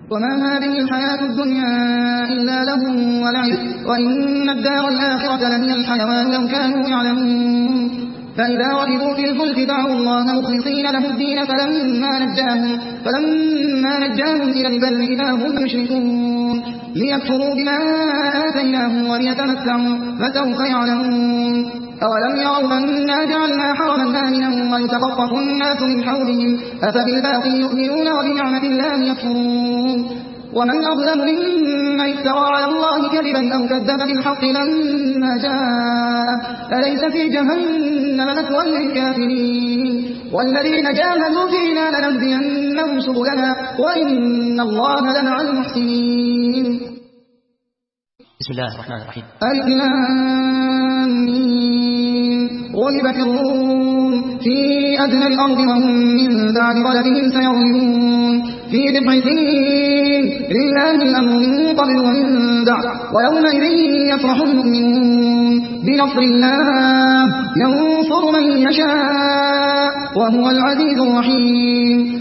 وما هذه الحياة الدنيا إلا لهو ولعب وإن الدار الآخرة لهي الحيوان لو كانوا يعلمون فإذا ركبوا في الفلك دعوا الله مخلصين له الدين فلما نجاهم إلى البر إذا هم يشركون ليكفروا بما آتيناهم وليتمتعوا فسوف يعلمون أولم يروا أنا جعلنا حرما آمنا ويتخطف الناس من حولهم أفبالباطل يؤمنون وبنعمة الله يكفرون ومن أظلم ممن افترى على الله كذبا أو كذب بالحق لما جاء أليس في جهنم مثوى للكافرين والذين جاهدوا فينا لنهدينهم سبلنا وإن الله لمع المحسنين. بسم الله الرحمن الرحيم. غلبت الروم في أدنى الأرض وهم من بعد غلبهم سيغلبون في بضع سنين لله الأمر من قبل ومن بعد ويومئذ يفرح المؤمنون بنصر الله ينصر من يشاء وهو العزيز الرحيم.